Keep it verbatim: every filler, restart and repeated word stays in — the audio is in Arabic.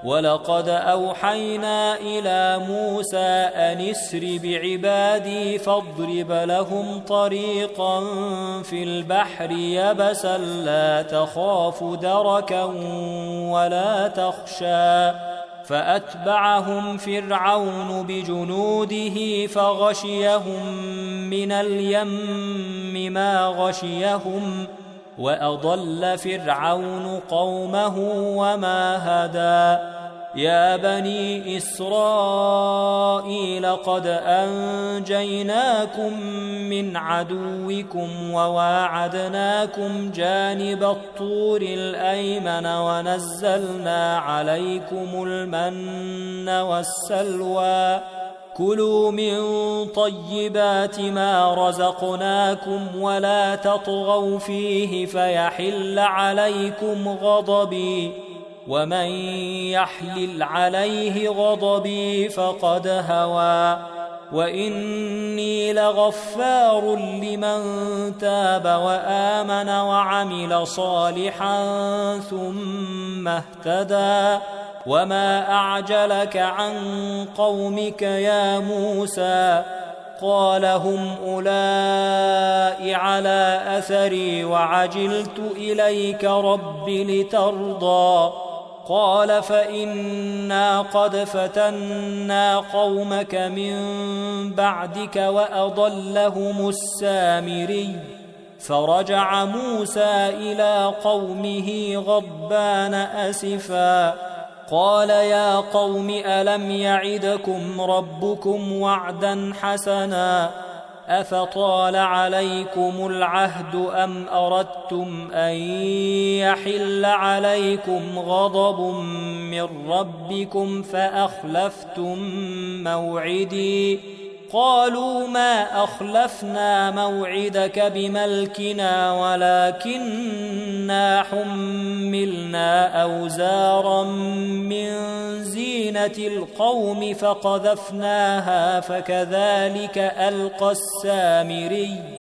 ولقد أوحينا إلى موسى أن اسر بعبادي فاضرب لهم طريقا في البحر يبسا لا تخاف دركا ولا تخشى فأتبعهم فرعون بجنوده فغشيهم من اليم ما غشيهم وأضل فرعون قومه وما هدى يا بني إسرائيل قد أنجيناكم من عدوكم وواعدناكم جانب الطور الأيمن ونزلنا عليكم المن والسلوى كلوا من طيبات ما رزقناكم ولا تطغوا فيه فيحل عليكم غضبي ومن يحلل عليه غضبي فقد هوى وإني لغفار لمن تاب وآمن وعمل صالحا ثم اهتدى وما أعجلك عن قومك يا موسى قال هم أولئك على أثري وعجلت إليك رب لترضى قال فإنا قد فتنا قومك من بعدك وأضلهم السامري فرجع موسى إلى قومه غضبان أسفا قال يا قوم ألم يعدكم ربكم وعدا حسنا أفطال عليكم العهد أم أردتم أن يحل عليكم غضب من ربكم فأخلفتم موعدي قالوا ما أخلفنا موعدك بملكنا ولكننا حملنا أوزارا من زينة القوم فقذفناها فكذلك ألقى السامري